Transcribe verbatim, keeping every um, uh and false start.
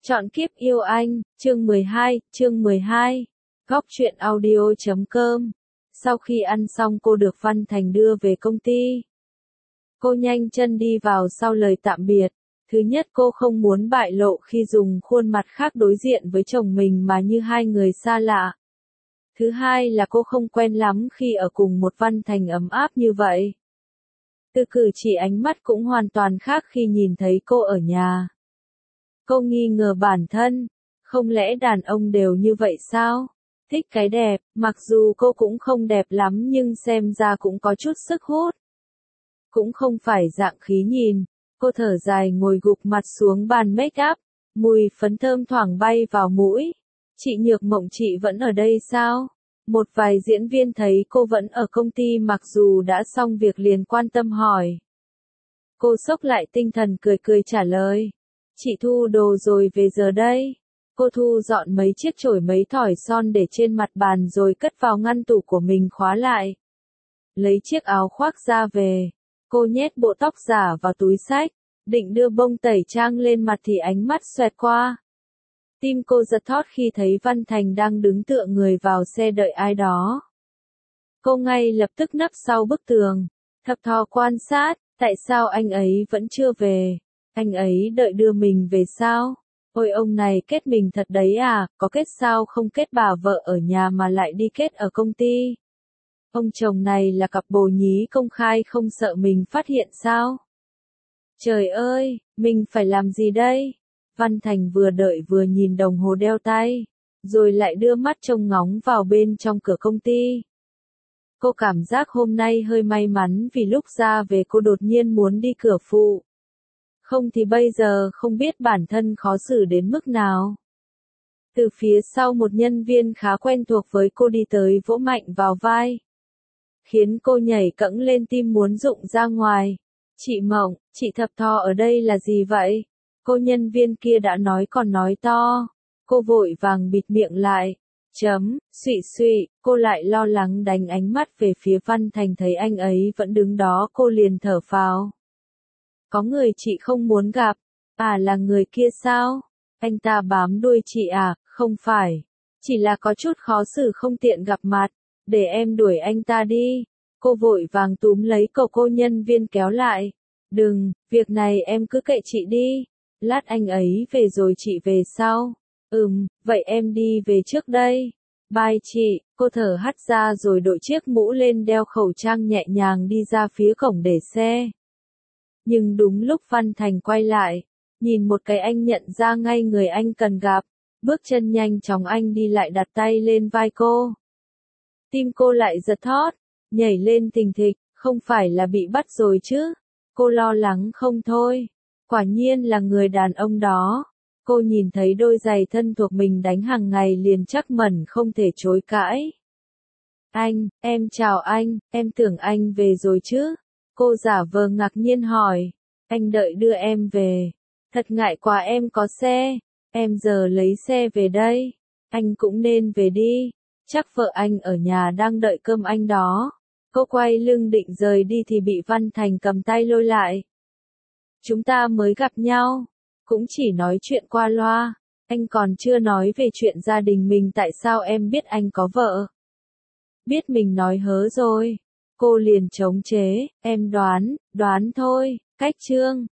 Chọn kiếp yêu anh, chương mười hai, chương mười hai. Góc truyện audio chấm com. Sau khi ăn xong cô được Văn Thành đưa về công ty. Cô nhanh chân đi vào sau lời tạm biệt. Thứ nhất, cô không muốn bại lộ khi dùng khuôn mặt khác đối diện với chồng mình mà như hai người xa lạ. Thứ hai là cô không quen lắm khi ở cùng một Văn Thành ấm áp như vậy. Từ cử chỉ ánh mắt cũng hoàn toàn khác khi nhìn thấy cô ở nhà. Cô nghi ngờ bản thân, không lẽ đàn ông đều như vậy sao? Thích cái đẹp, mặc dù cô cũng không đẹp lắm nhưng xem ra cũng có chút sức hút. Cũng không phải dạng khí nhìn, cô thở dài ngồi gục mặt xuống bàn make up, mùi phấn thơm thoảng bay vào mũi. Chị Nhược Mộng, chị vẫn ở đây sao? Một vài diễn viên thấy cô vẫn ở công ty mặc dù đã xong việc liền quan tâm hỏi. Cô xốc lại tinh thần cười cười trả lời. Chị thu đồ rồi về giờ đây. Cô thu dọn mấy chiếc chổi mấy thỏi son để trên mặt bàn rồi cất vào ngăn tủ của mình khóa lại. Lấy chiếc áo khoác ra về. Cô nhét bộ tóc giả vào túi xách, định đưa bông tẩy trang lên mặt thì ánh mắt xoẹt qua. Tim cô giật thót khi thấy Văn Thành đang đứng tựa người vào xe đợi ai đó. Cô ngay lập tức nấp sau bức tường, thập thò quan sát, tại sao anh ấy vẫn chưa về? Anh ấy đợi đưa mình về sao? Ôi ông này kết mình thật đấy à, có kết sao không kết bà vợ ở nhà mà lại đi kết ở công ty? Ông chồng này là cặp bồ nhí công khai không sợ mình phát hiện sao? Trời ơi, mình phải làm gì đây? Văn Thành vừa đợi vừa nhìn đồng hồ đeo tay, rồi lại đưa mắt trông ngóng vào bên trong cửa công ty. Cô cảm giác hôm nay hơi may mắn vì lúc ra về cô đột nhiên muốn đi cửa phụ. Không thì bây giờ không biết bản thân khó xử đến mức nào. Từ phía sau một nhân viên khá quen thuộc với cô đi tới vỗ mạnh vào vai, khiến cô nhảy cẫng lên tim muốn rụng ra ngoài. Chị Mộng, chị Thập Thò ở đây là gì vậy? Cô nhân viên kia đã nói còn nói to. Cô vội vàng bịt miệng lại. Chấm, xụy xụy, cô lại lo lắng đánh ánh mắt về phía Văn Thành, thấy anh ấy vẫn đứng đó cô liền thở phào. Có người chị không muốn gặp. À, là người kia sao? Anh ta bám đuôi chị à? Không phải. Chỉ là có chút khó xử không tiện gặp mặt. Để em đuổi anh ta đi. Cô vội vàng túm lấy cổ cô nhân viên kéo lại. Đừng, việc này em cứ kệ chị đi. Lát anh ấy về rồi chị về sau. Ừm, vậy em đi về trước đây. Bye chị. Cô thở hắt ra rồi đội chiếc mũ lên, đeo khẩu trang, nhẹ nhàng đi ra phía cổng để xe. Nhưng đúng lúc Văn Thành quay lại, nhìn một cái anh nhận ra ngay người anh cần gặp. Bước chân nhanh chóng anh đi lại đặt tay lên vai cô. Tim cô lại giật thót, nhảy lên thình thịch, không phải là bị bắt rồi chứ? Cô lo lắng không thôi. Quả nhiên là người đàn ông đó. Cô nhìn thấy đôi giày thân thuộc mình đánh hàng ngày liền chắc mẩn không thể chối cãi. Anh, em chào anh, em tưởng anh về rồi chứ? Cô giả vờ ngạc nhiên hỏi. Anh đợi đưa em về. Thật ngại quá, em có xe. Em giờ lấy xe về đây. Anh cũng nên về đi. Chắc vợ anh ở nhà đang đợi cơm anh đó. Cô quay lưng định rời đi thì bị Văn Thành cầm tay lôi lại. Chúng ta mới gặp nhau, cũng chỉ nói chuyện qua loa. Anh còn chưa nói về chuyện gia đình mình, tại sao em biết anh có vợ? Biết mình nói hớ rồi. Cô liền chống chế, em đoán, đoán thôi, cách chương.